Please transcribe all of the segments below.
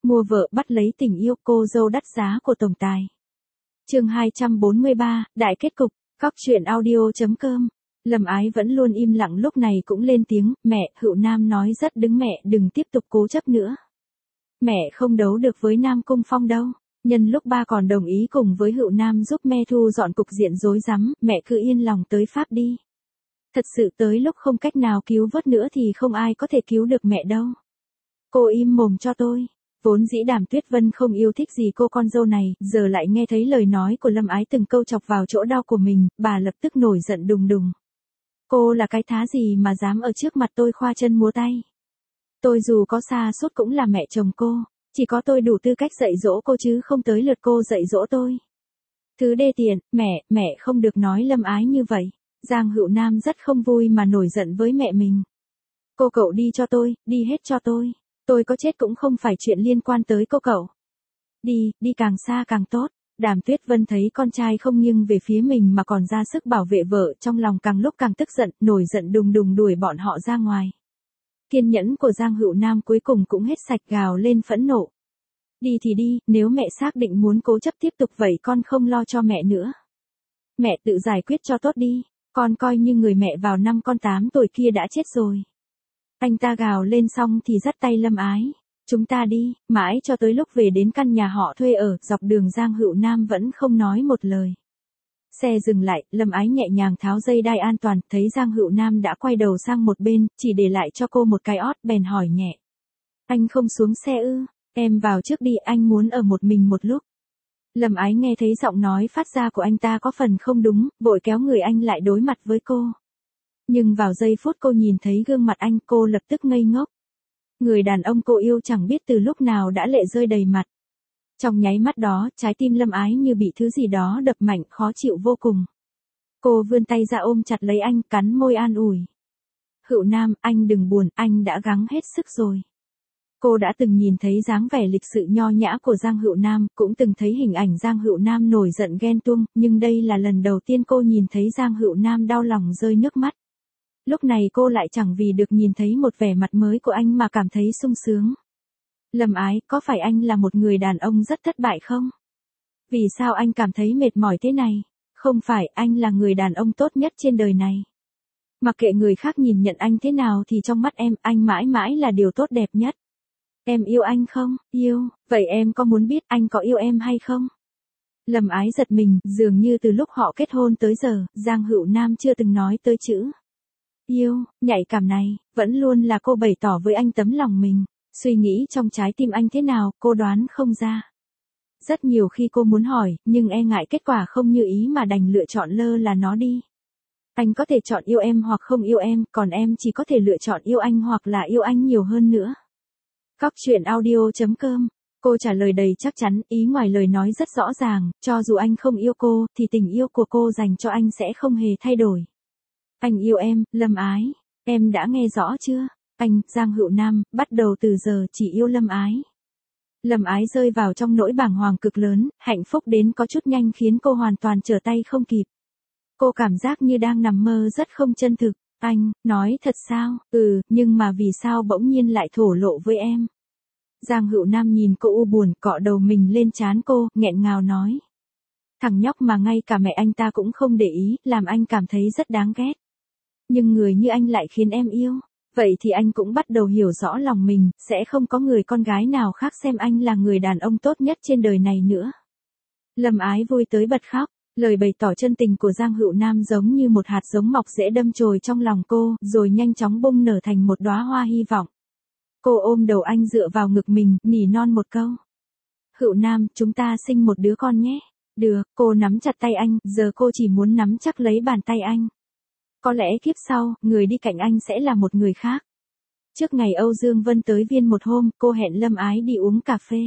Mua vợ bắt lấy tình yêu, cô dâu đắt giá của tổng tài. Chương 243, đại kết cục. Cóc truyện audio.com. Lâm Ái vẫn luôn im lặng, lúc này cũng lên tiếng, mẹ, Hựu Nam nói rất đứng, mẹ đừng tiếp tục cố chấp nữa. Mẹ không đấu được với Nam Cung Phong đâu. Nhân lúc ba còn đồng ý cùng với Hựu Nam giúp Me thu dọn cục diện rối rắm, mẹ cứ yên lòng tới Pháp đi. Thật sự tới lúc không cách nào cứu vớt nữa thì không ai có thể cứu được mẹ đâu. Cô im mồm cho tôi. Vốn dĩ Đàm Tuyết Vân không yêu thích gì cô con dâu này, giờ lại nghe thấy lời nói của Lâm Ái từng câu chọc vào chỗ đau của mình, bà lập tức nổi giận đùng đùng. Cô là cái thá gì mà dám ở trước mặt tôi khoa chân múa tay. Tôi dù có xa sút cũng là mẹ chồng cô, chỉ có tôi đủ tư cách dạy dỗ cô chứ không tới lượt cô dạy dỗ tôi. Thứ đê tiện, mẹ không được nói Lâm Ái như vậy. Giang Hựu Nam rất không vui mà nổi giận với mẹ mình. Cô cậu đi cho tôi, đi hết cho tôi. Tôi có chết cũng không phải chuyện liên quan tới cô cậu. Đi càng xa càng tốt. Đàm Tuyết Vân thấy con trai không nghiêng về phía mình mà còn ra sức bảo vệ vợ, trong lòng càng lúc càng tức giận, nổi giận đùng đùng đuổi bọn họ ra ngoài. Kiên nhẫn của Giang Hựu Nam cuối cùng cũng hết sạch, gào lên phẫn nộ. Đi thì đi, nếu mẹ xác định muốn cố chấp tiếp tục vậy con không lo cho mẹ nữa. Mẹ tự giải quyết cho tốt đi, con coi như người mẹ vào năm con 8 tuổi kia đã chết rồi. Anh ta gào lên xong thì dắt tay Lâm Ái. Chúng ta đi, mãi cho tới lúc về đến căn nhà họ thuê ở, dọc đường Giang Hựu Nam vẫn không nói một lời. Xe dừng lại, Lâm Ái nhẹ nhàng tháo dây đai an toàn, thấy Giang Hựu Nam đã quay đầu sang một bên, chỉ để lại cho cô một cái ót, bèn hỏi nhẹ. Anh không xuống xe ư? Em vào trước đi, anh muốn ở một mình một lúc. Lâm Ái nghe thấy giọng nói phát ra của anh ta có phần không đúng, vội kéo người anh lại đối mặt với cô. Nhưng vào giây phút cô nhìn thấy gương mặt anh, cô lập tức ngây ngốc. Người đàn ông cô yêu chẳng biết từ lúc nào đã lệ rơi đầy mặt. Trong nháy mắt đó, trái tim Lâm Ái như bị thứ gì đó đập mạnh, khó chịu vô cùng. Cô vươn tay ra ôm chặt lấy anh, cắn môi an ủi. Hựu Nam, anh đừng buồn, anh đã gắng hết sức rồi. Cô đã từng nhìn thấy dáng vẻ lịch sự nho nhã của Giang Hựu Nam, cũng từng thấy hình ảnh Giang Hựu Nam nổi giận ghen tuông, nhưng đây là lần đầu tiên cô nhìn thấy Giang Hựu Nam đau lòng rơi nước mắt. Lúc này cô lại chẳng vì được nhìn thấy một vẻ mặt mới của anh mà cảm thấy sung sướng. Lâm Ái, có phải anh là một người đàn ông rất thất bại không? Vì sao anh cảm thấy mệt mỏi thế này? Không phải, anh là người đàn ông tốt nhất trên đời này. Mặc kệ người khác nhìn nhận anh thế nào thì trong mắt em, anh mãi mãi là điều tốt đẹp nhất. Em yêu anh không? Yêu, vậy em có muốn biết anh có yêu em hay không? Lâm Ái giật mình, dường như từ lúc họ kết hôn tới giờ, Giang Hựu Nam chưa từng nói tới chữ yêu, nhạy cảm này, vẫn luôn là cô bày tỏ với anh tấm lòng mình. Suy nghĩ trong trái tim anh thế nào, cô đoán không ra. Rất nhiều khi cô muốn hỏi, nhưng e ngại kết quả không như ý mà đành lựa chọn lơ là nó đi. Anh có thể chọn yêu em hoặc không yêu em, còn em chỉ có thể lựa chọn yêu anh hoặc là yêu anh nhiều hơn nữa. Cóc truyện audio.com. Cô trả lời đầy chắc chắn, ý ngoài lời nói rất rõ ràng, cho dù anh không yêu cô, thì tình yêu của cô dành cho anh sẽ không hề thay đổi. Anh yêu em, Lâm Ái. Em đã nghe rõ chưa? Anh, Giang Hựu Nam, bắt đầu từ giờ chỉ yêu Lâm Ái. Lâm Ái rơi vào trong nỗi bàng hoàng cực lớn, hạnh phúc đến có chút nhanh khiến cô hoàn toàn trở tay không kịp. Cô cảm giác như đang nằm mơ rất không chân thực. Anh, nói thật sao? Nhưng mà vì sao bỗng nhiên lại thổ lộ với em? Giang Hựu Nam nhìn cô u buồn, cọ đầu mình lên trán cô, nghẹn ngào nói. Thằng nhóc mà ngay cả mẹ anh ta cũng không để ý, làm anh cảm thấy rất đáng ghét. Nhưng người như anh lại khiến em yêu. Vậy thì anh cũng bắt đầu hiểu rõ lòng mình, sẽ không có người con gái nào khác xem anh là người đàn ông tốt nhất trên đời này nữa. Lâm Ái vui tới bật khóc, lời bày tỏ chân tình của Giang Hựu Nam giống như một hạt giống mọc rễ đâm chồi trong lòng cô, rồi nhanh chóng bung nở thành một đóa hoa hy vọng. Cô ôm đầu anh dựa vào ngực mình, nỉ non một câu. Hựu Nam, chúng ta sinh một đứa con nhé. Được, cô nắm chặt tay anh, giờ cô chỉ muốn nắm chắc lấy bàn tay anh. Có lẽ kiếp sau, người đi cạnh anh sẽ là một người khác. Trước ngày Âu Dương Vân tới Viên một hôm, cô hẹn Lâm Ái đi uống cà phê.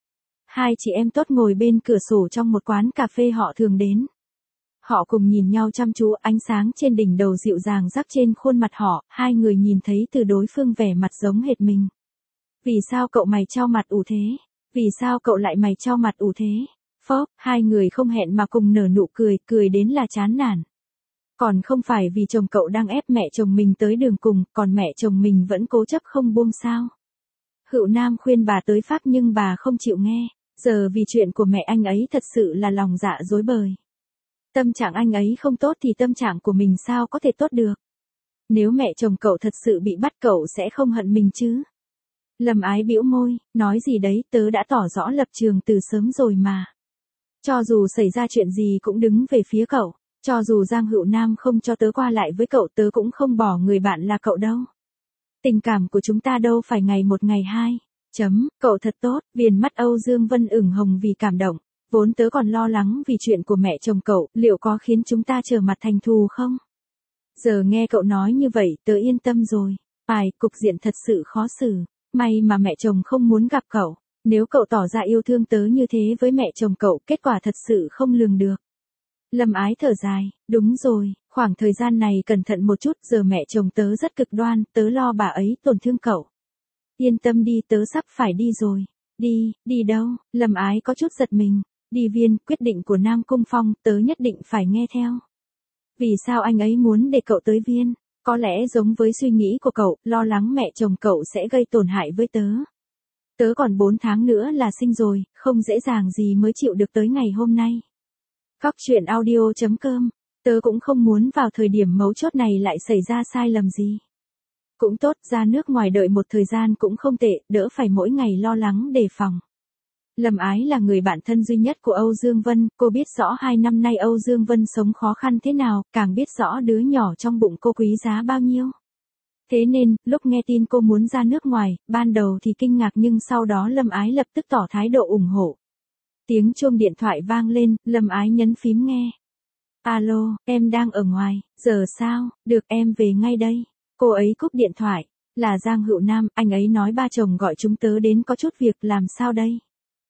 Hai chị em tốt ngồi bên cửa sổ trong một quán cà phê họ thường đến. Họ cùng nhìn nhau chăm chú, ánh sáng trên đỉnh đầu dịu dàng rắc trên khuôn mặt họ, hai người nhìn thấy từ đối phương vẻ mặt giống hệt mình. Vì sao cậu mày chau mặt ủ thế? Vì sao cậu lại mày chau mặt ủ thế? Phốc, hai người không hẹn mà cùng nở nụ cười, cười đến là chán nản. Còn không phải vì chồng cậu đang ép mẹ chồng mình tới đường cùng, còn mẹ chồng mình vẫn cố chấp không buông sao? Hữu Nam khuyên bà tới Pháp nhưng bà không chịu nghe. Giờ vì chuyện của mẹ anh ấy thật sự là lòng dạ rối bời. Tâm trạng anh ấy không tốt thì tâm trạng của mình sao có thể tốt được. Nếu mẹ chồng cậu thật sự bị bắt cậu sẽ không hận mình chứ. Lâm Ái bĩu môi, nói gì đấy, tớ đã tỏ rõ lập trường từ sớm rồi mà. Cho dù xảy ra chuyện gì cũng đứng về phía cậu. Cho dù Giang Hữu Nam không cho tớ qua lại với cậu, tớ cũng không bỏ người bạn là cậu đâu. Tình cảm của chúng ta đâu phải ngày một ngày hai. Cậu thật tốt. Viền mắt Âu Dương Vân ửng hồng vì cảm động. Vốn tớ còn lo lắng vì chuyện của mẹ chồng cậu, liệu có khiến chúng ta trở mặt thành thù không? Giờ nghe cậu nói như vậy, tớ yên tâm rồi. Cục diện thật sự khó xử. May mà mẹ chồng không muốn gặp cậu. Nếu cậu tỏ ra yêu thương tớ như thế với mẹ chồng cậu, kết quả thật sự không lường được. Lâm Ái thở dài, đúng rồi, khoảng thời gian này cẩn thận một chút, giờ mẹ chồng tớ rất cực đoan, tớ lo bà ấy tổn thương cậu. Yên tâm đi, tớ sắp phải đi rồi. Đi đâu? Lâm Ái có chút giật mình. Đi Viên, quyết định của Nam Cung Phong, tớ nhất định phải nghe theo. Vì sao anh ấy muốn để cậu tới Viên? Có lẽ giống với suy nghĩ của cậu, lo lắng mẹ chồng cậu sẽ gây tổn hại với tớ. Tớ còn 4 tháng nữa là sinh rồi, không dễ dàng gì mới chịu được tới ngày hôm nay. Góc truyện audio.com, tớ cũng không muốn vào thời điểm mấu chốt này lại xảy ra sai lầm gì. Cũng tốt, ra nước ngoài đợi một thời gian cũng không tệ, đỡ phải mỗi ngày lo lắng đề phòng. Lâm Ái là người bạn thân duy nhất của Âu Dương Vân, cô biết rõ 2 năm nay Âu Dương Vân sống khó khăn thế nào, càng biết rõ đứa nhỏ trong bụng cô quý giá bao nhiêu. Thế nên, lúc nghe tin cô muốn ra nước ngoài, ban đầu thì kinh ngạc nhưng sau đó Lâm Ái lập tức tỏ thái độ ủng hộ. Tiếng chuông điện thoại vang lên, Lâm Ái nhấn phím nghe. Alo, em đang ở ngoài, giờ sao, được em về ngay đây. Cô ấy cúp điện thoại, là Giang Hữu Nam, anh ấy nói ba chồng gọi chúng tớ đến có chút việc, làm sao đây?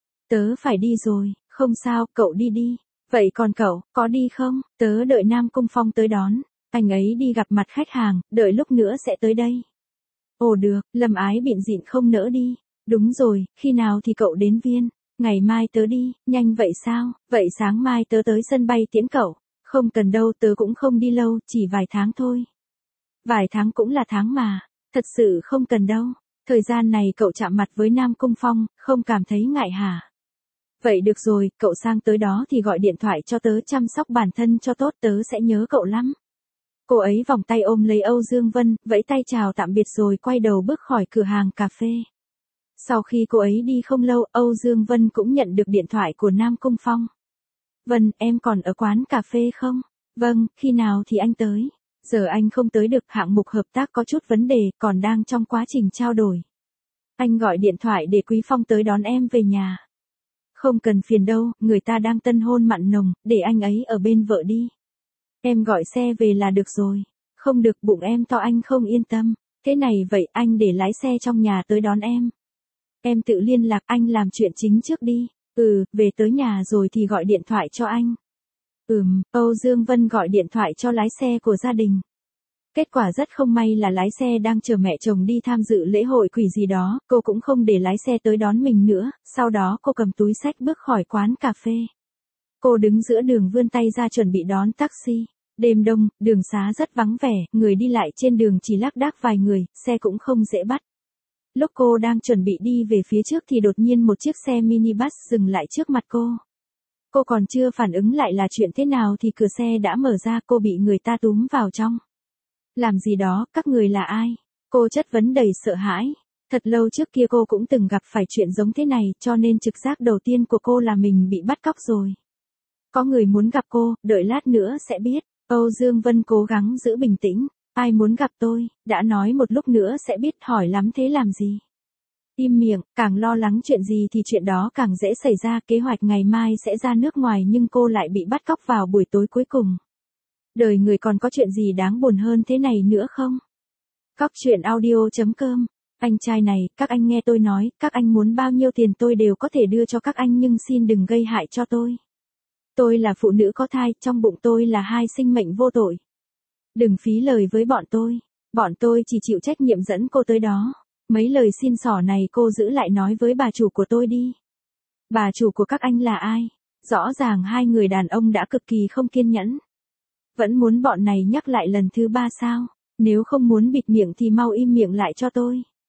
Tớ phải đi rồi, không sao, cậu đi đi. Vậy còn cậu, có đi không? Tớ đợi Nam Cung Phong tới đón. Anh ấy đi gặp mặt khách hàng, đợi lúc nữa sẽ tới đây. Ồ được, Lâm Ái bịn dịn không nỡ đi. Đúng rồi, khi nào thì cậu đến Viên? Ngày mai tớ đi, nhanh vậy sao? Vậy sáng mai tớ tới sân bay tiễn cậu. Không cần đâu, tớ cũng không đi lâu, chỉ vài tháng thôi. Vài tháng cũng là tháng mà, thật sự không cần đâu. Thời gian này cậu chạm mặt với Nam Cung Phong, không cảm thấy ngại hả? Vậy được rồi, cậu sang tới đó thì gọi điện thoại cho tớ, chăm sóc bản thân cho tốt, tớ sẽ nhớ cậu lắm. Cô ấy vòng tay ôm lấy Âu Dương Vân, vẫy tay chào tạm biệt rồi quay đầu bước khỏi cửa hàng cà phê. Sau khi cô ấy đi không lâu, Âu Dương Vân cũng nhận được điện thoại của Nam Cung Phong. Vân, em còn ở quán cà phê không? Vâng, khi nào thì anh tới? Giờ anh không tới được, hạng mục hợp tác có chút vấn đề, còn đang trong quá trình trao đổi. Anh gọi điện thoại để Quý Phong tới đón em về nhà. Không cần phiền đâu, người ta đang tân hôn mặn nồng, để anh ấy ở bên vợ đi. Em gọi xe về là được rồi. Không được, bụng em to anh không yên tâm. Thế này vậy, anh để lái xe trong nhà tới đón em. Em tự liên lạc, anh làm chuyện chính trước đi. Về tới nhà rồi thì gọi điện thoại cho anh. Âu Dương Vân gọi điện thoại cho lái xe của gia đình. Kết quả rất không may là lái xe đang chờ mẹ chồng đi tham dự lễ hội quỷ gì đó, cô cũng không để lái xe tới đón mình nữa, sau đó cô cầm túi xách bước khỏi quán cà phê. Cô đứng giữa đường vươn tay ra chuẩn bị đón taxi. Đêm đông, đường xá rất vắng vẻ, người đi lại trên đường chỉ lác đác vài người, xe cũng không dễ bắt. Lúc cô đang chuẩn bị đi về phía trước thì đột nhiên một chiếc xe minibus dừng lại trước mặt cô. Cô còn chưa phản ứng lại là chuyện thế nào thì cửa xe đã mở ra, cô bị người ta túm vào trong. Làm gì đó, các người là ai? Cô chất vấn đầy sợ hãi. Thật lâu trước kia cô cũng từng gặp phải chuyện giống thế này, cho nên trực giác đầu tiên của cô là mình bị bắt cóc rồi. Có người muốn gặp cô, đợi lát nữa sẽ biết. Âu Dương Vân cố gắng giữ bình tĩnh. Ai muốn gặp tôi, đã nói một lúc nữa sẽ biết, hỏi lắm thế làm gì? Im miệng, càng lo lắng chuyện gì thì chuyện đó càng dễ xảy ra. Kế hoạch ngày mai sẽ ra nước ngoài nhưng cô lại bị bắt cóc vào buổi tối cuối cùng. Đời người còn có chuyện gì đáng buồn hơn thế này nữa không? Góc truyện audio.com. Anh trai này, các anh nghe tôi nói, các anh muốn bao nhiêu tiền tôi đều có thể đưa cho các anh nhưng xin đừng gây hại cho tôi. Tôi là phụ nữ có thai, trong bụng tôi là 2 sinh mệnh vô tội. Đừng phí lời với bọn tôi chỉ chịu trách nhiệm dẫn cô tới đó. Mấy lời xin xỏ này cô giữ lại nói với bà chủ của tôi đi. Bà chủ của các anh là ai? Rõ ràng 2 người đàn ông đã cực kỳ không kiên nhẫn. Vẫn muốn bọn này nhắc lại lần thứ 3 sao? Nếu không muốn bịt miệng thì mau im miệng lại cho tôi.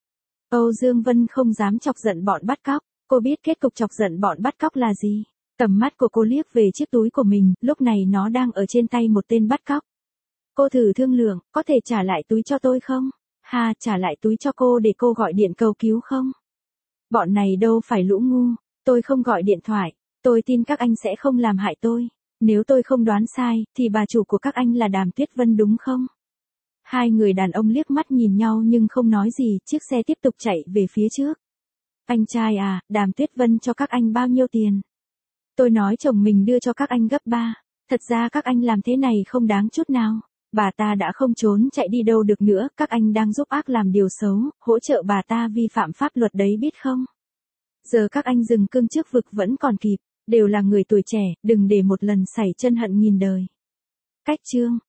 Âu Dương Vân không dám chọc giận bọn bắt cóc, cô biết kết cục chọc giận bọn bắt cóc là gì. Tầm mắt của cô liếc về chiếc túi của mình, lúc này nó đang ở trên tay một tên bắt cóc. Cô thử thương lượng, có thể trả lại túi cho tôi không? Ha, trả lại túi cho cô để cô gọi điện cầu cứu không? Bọn này đâu phải lũ ngu, tôi không gọi điện thoại, tôi tin các anh sẽ không làm hại tôi. Nếu tôi không đoán sai, thì bà chủ của các anh là Đàm Tuyết Vân đúng không? Hai người đàn ông liếc mắt nhìn nhau nhưng không nói gì, chiếc xe tiếp tục chạy về phía trước. Anh trai à, Đàm Tuyết Vân cho các anh bao nhiêu tiền? Tôi nói chồng mình đưa cho các anh gấp 3. Thật ra các anh làm thế này không đáng chút nào. Bà ta đã không trốn chạy đi đâu được nữa, các anh đang giúp ác làm điều xấu, hỗ trợ bà ta vi phạm pháp luật đấy biết không? Giờ các anh dừng cương trước vực vẫn còn kịp, đều là người tuổi trẻ, đừng để một lần xảy chân hận nghìn đời. Cách chương